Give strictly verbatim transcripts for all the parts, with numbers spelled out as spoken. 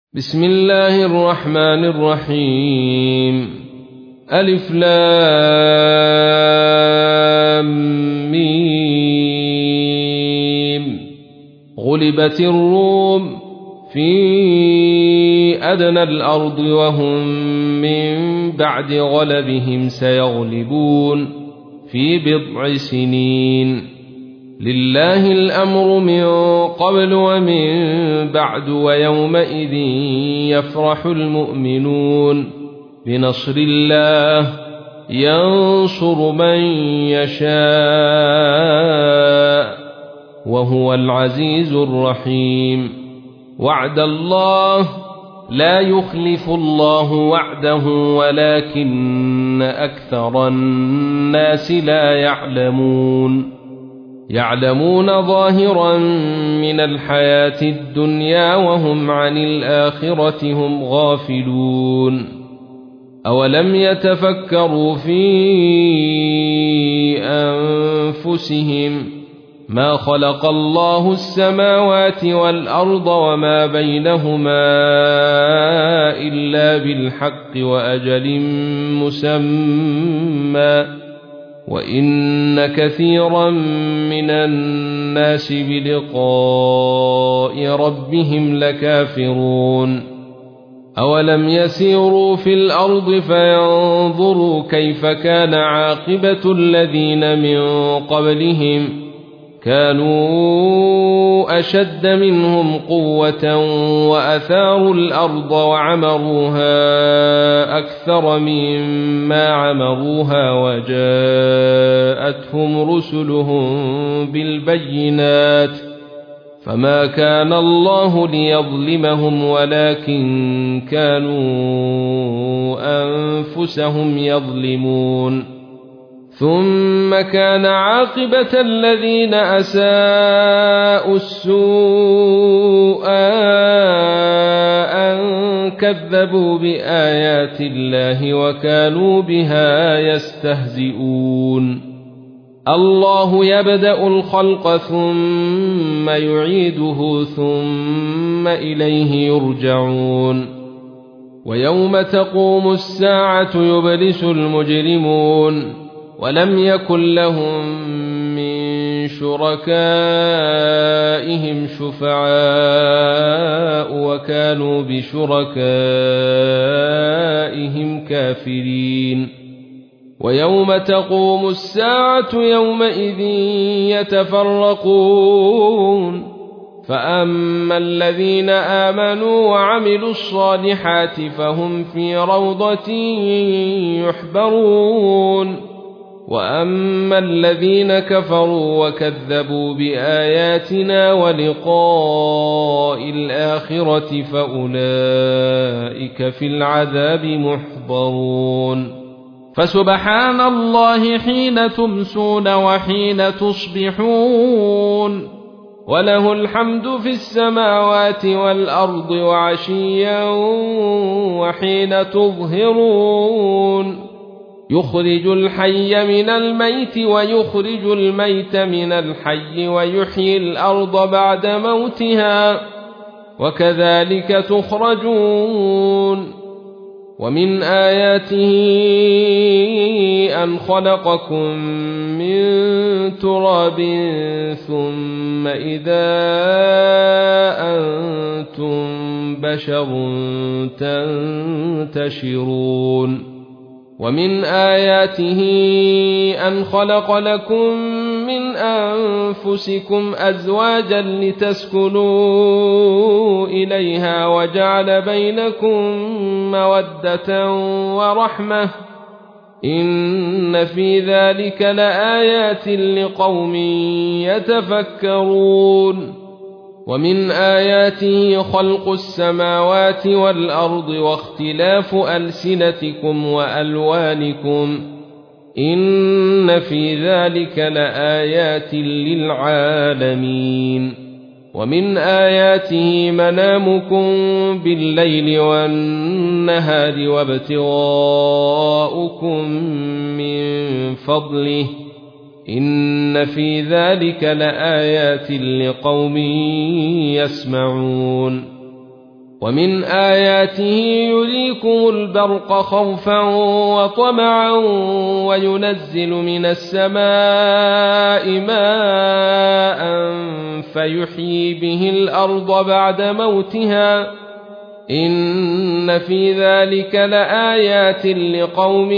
بسم الله الرحمن الرحيم ألف لام ميم غلبت الروم في أدنى الأرض وهم من بعد غلبهم سيغلبون في بضع سنين لله الأمر من قبل ومن بعد ويومئذ يفرح المؤمنون بنصر الله ينصر من يشاء وهو العزيز الرحيم وعد الله لا يخلف الله وعده ولكن أكثر الناس لا يعلمون يعلمون ظاهرا من الحياة الدنيا وهم عن الآخرة هم غافلون أولم يتفكروا في أنفسهم ما خلق الله السماوات والأرض وما بينهما إلا بالحق وأجل مسمى وإن كثيرا من الناس بلقاء ربهم لكافرون أولم يسيروا في الأرض فينظروا كيف كان عاقبة الذين من قبلهم كانوا أشد منهم قوة وأثاروا الأرض وعمروها أكثر مما عمروها وجاءتهم رسلهم بالبينات فما كان الله ليظلمهم ولكن كانوا أنفسهم يظلمون ثم كان عاقبة الذين أساءوا السوء أن كذبوا بآيات الله وكانوا بها يستهزئون الله يبدأ الخلق ثم يعيده ثم إليه يرجعون ويوم تقوم الساعة يبلس المجرمون ولم يكن لهم من شركائهم شفعاء وكانوا بشركائهم كافرين ويوم تقوم الساعة يومئذ يتفرقون فأما الذين آمنوا وعملوا الصالحات فهم في روضة يحبرون وأما الذين كفروا وكذبوا بآياتنا ولقاء الآخرة فأولئك في العذاب محضرون فسبحان الله حين تمسون وحين تصبحون وله الحمد في السماوات والأرض وعشيا وحين تظهرون يخرج الحي من الميت ويخرج الميت من الحي ويحيي الأرض بعد موتها وكذلك تخرجون ومن آياته أن خلقكم من تراب ثم إذا أنتم بشر تنتشرون ومن آياته أن خلق لكم من أنفسكم أزواجا لتسكنوا إليها وجعل بينكم مودة ورحمة إن في ذلك لآيات لقوم يتفكرون ومن آياته خلق السماوات والأرض واختلاف ألسنتكم وألوانكم إن في ذلك لآيات للعالمين ومن آياته منامكم بالليل والنهار وابتغاؤكم من فضله إن في ذلك لآيات لقوم يسمعون ومن آياته يريكم البرق خوفا وطمعا وينزل من السماء ماء فيحيي به الأرض بعد موتها إن في ذلك لآيات لقوم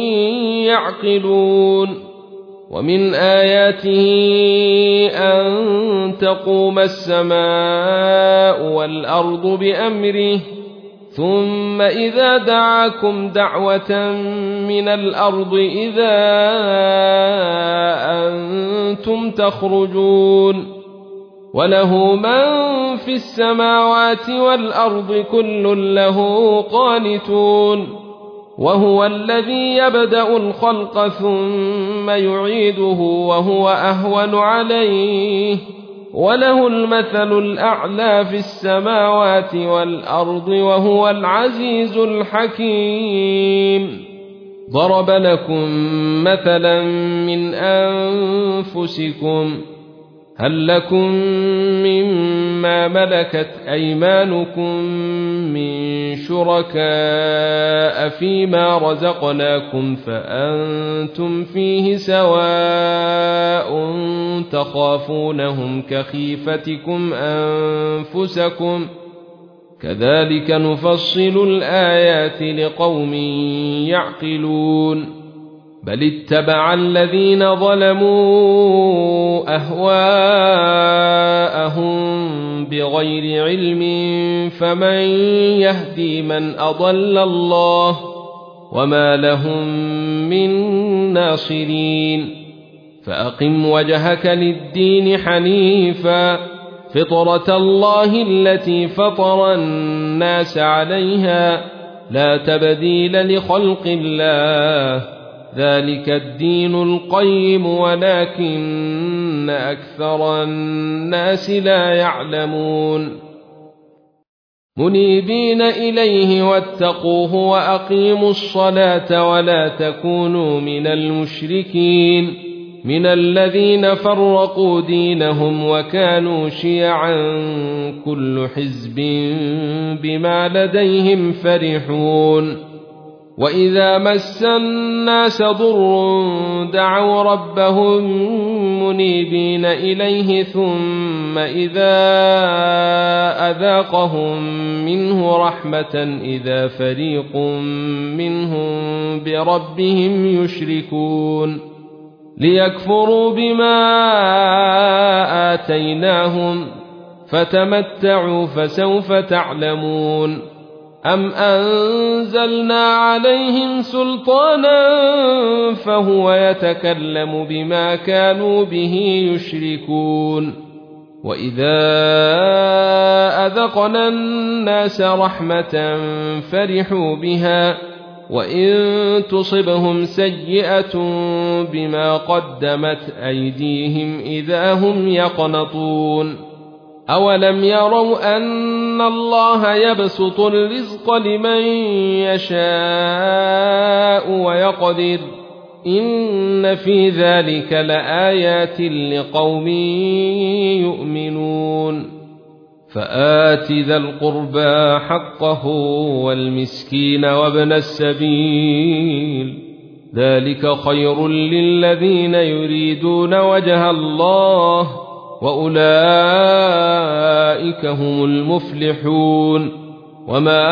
يعقلون ومن آياته أن تقوم السماء والأرض بأمره ثم إذا دعاكم دعوة من الأرض إذا أنتم تخرجون وله من في السماوات والأرض كل له قانتون وهو الذي يبدأ الخلق ثم يعيده وهو أهون عليه وله المثل الأعلى في السماوات والأرض وهو العزيز الحكيم ضرب لكم مثلا من أنفسكم هل لكم مما ملكت أيمانكم من شركاء فيما رزقناكم فأنتم فيه سواء تخافونهم كخيفتكم أنفسكم كذلك نفصل الآيات لقوم يعقلون بل اتبع الذين ظلموا أهواءهم بغير علم فمن يهدي من أضل الله وما لهم من ناصرين فأقم وجهك للدين حنيفا فطرة الله التي فطر الناس عليها لا تبديل لخلق الله ذلك الدين القيم ولكن أكثر الناس لا يعلمون منيبين إليه واتقوه وأقيموا الصلاة ولا تكونوا من المشركين من الذين فرقوا دينهم وكانوا شيعا كل حزب بما لديهم فرحون وإذا مس الناس ضر دعوا ربهم منيبين إليه ثم إذا أذاقهم منه رحمة إذا فريق منهم بربهم يشركون ليكفروا بما آتيناهم فتمتعوا فسوف تعلمون أم أنزلنا عليهم سلطانا فهو يتكلم بما كانوا به يشركون وإذا أذقنا الناس رحمة فرحوا بها وإن تصبهم سيئة بما قدمت أيديهم إذا هم يقنطون أولم يروا أن الله يبسط الرزق لمن يشاء ويقدر إن في ذلك لآيات لقوم يؤمنون فآت ذا القربى حقه والمسكين وابن السبيل ذلك خير للذين يريدون وجه الله وأولئك هم المفلحون وما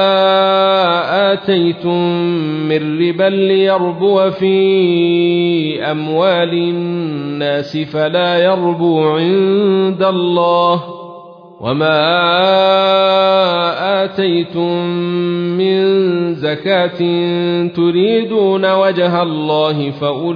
آتيتم من ربا ليربو في أموال الناس فلا يربو عند الله وما آتيتم من زكاة تريدون وجه الله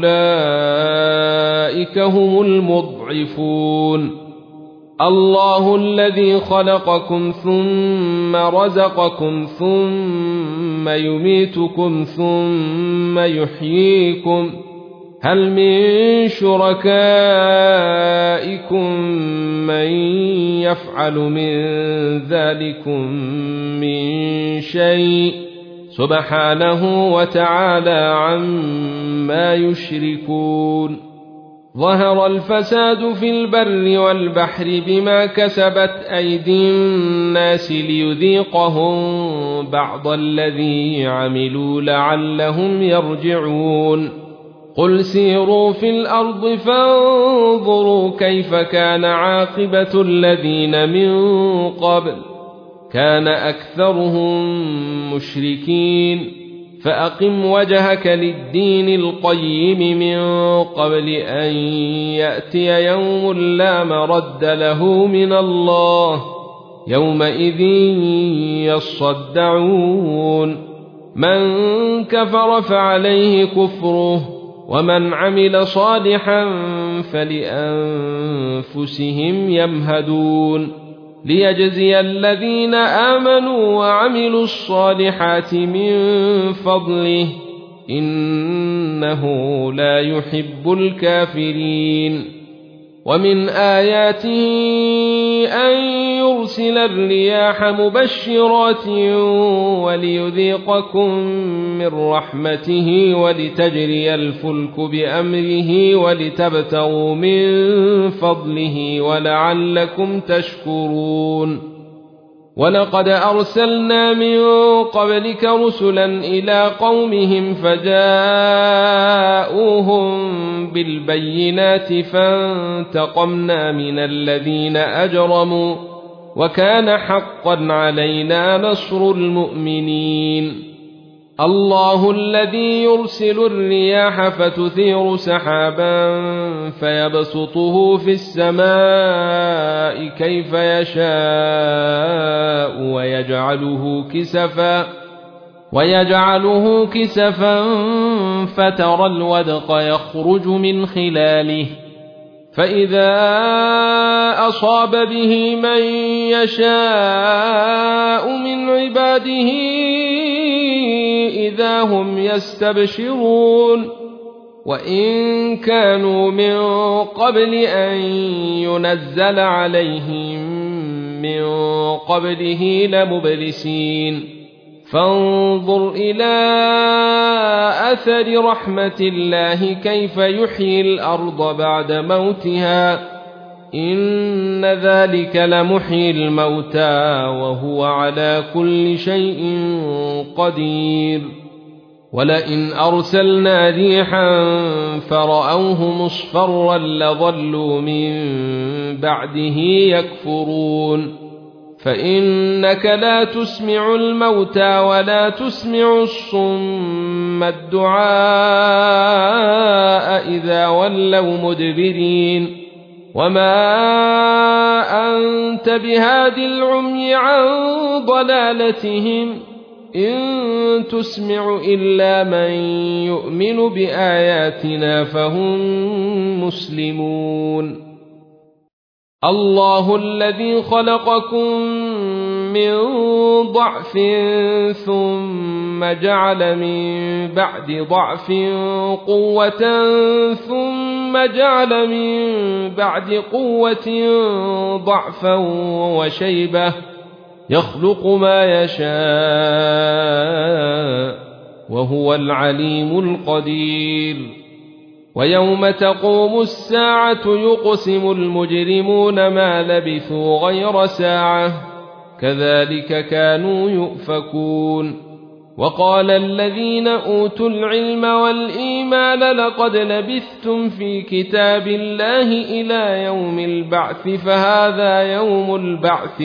فأولئك هم المضعفون الله الذي خلقكم ثم رزقكم ثم يميتكم ثم يحييكم هل من شركائكم من يفعل من ذلكم من شيء سبحانه وتعالى عما يشركون ظهر الفساد في البر والبحر بما كسبت أيدي الناس ليذيقهم بعض الذي عملوا لعلهم يرجعون قل سيروا في الأرض فانظروا كيف كان عاقبة الذين من قبل كان أكثرهم مشركين فأقم وجهك للدين القيم من قبل أن يأتي يوم لا مرد له من الله يومئذ يصدعون من كفر فعليه كفره ومن عمل صالحا فلأنفسهم يمهدون ليجزي الذين آمنوا وعملوا الصالحات من فضله إنه لا يحب الكافرين ومن آياته أن يرسل الرياح مبشرات وليذيقكم من رحمته ولتجري الفلك بأمره ولتبتغوا من فضله ولعلكم تشكرون ولقد أرسلنا من قبلك رسلا إلى قومهم فجاءوهم بالبينات فانتقمنا من الذين أجرموا وكان حقا علينا نصر المؤمنين الله الذي يرسل الرياح فتثير سحابا فيبسطه في السماء كيف يشاء ويجعله كسفا ويجعله كسفا فترى الودق يخرج من خلاله فإذا أصاب به من يشاء من عباده إذا هم يستبشرون وإن كانوا من قبل أن ينزل عليهم من قبله لمبلسين فانظر إلى أثر رحمة الله كيف يحيي الأرض بعد موتها إن ذلك لمحيي الموتى وهو على كل شيء قدير ولئن أرسلنا ريحا فرأوه مصفرا لظلوا من بعده يكفرون فإنك لا تسمع الموتى ولا تسمع الصم الدعاء إذا ولوا مدبرين وما أنت بهاد العمي عن ضلالتهم إن تسمع إلا من يؤمن بآياتنا فهم مسلمون الله الذي خلقكم من ضعف ثم جعل من بعد ضعف قوة ثم جعل من بعد قوة ضعفا وشيبة يخلق ما يشاء وهو العليم القدير ويوم تقوم الساعة يقسم المجرمون ما لبثوا غير ساعة كذلك كانوا يؤفكون وقال الذين أوتوا العلم والإيمان لقد لبثتم في كتاب الله إلى يوم البعث فهذا يوم البعث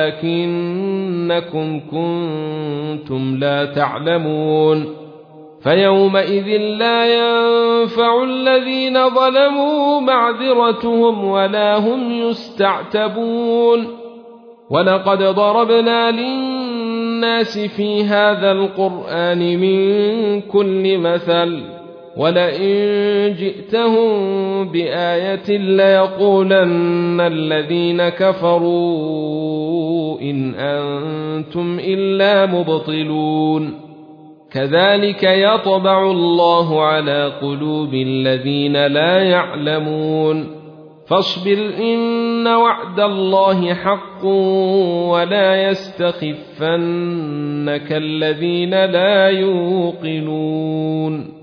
ولكنكم كنتم لا تعلمون فيومئذ لا ينفع الذين ظلموا معذرتهم ولا هم يستعتبون ولقد ضربنا للناس في هذا القرآن من كل مثل ولئن جئتهم بآية ليقولن الذين كفروا إن أنتم إلا مبطلون كذلك يطبع الله على قلوب الذين لا يعلمون فاصبر إن وعد الله حق ولا يستخفنك الذين لا يوقنون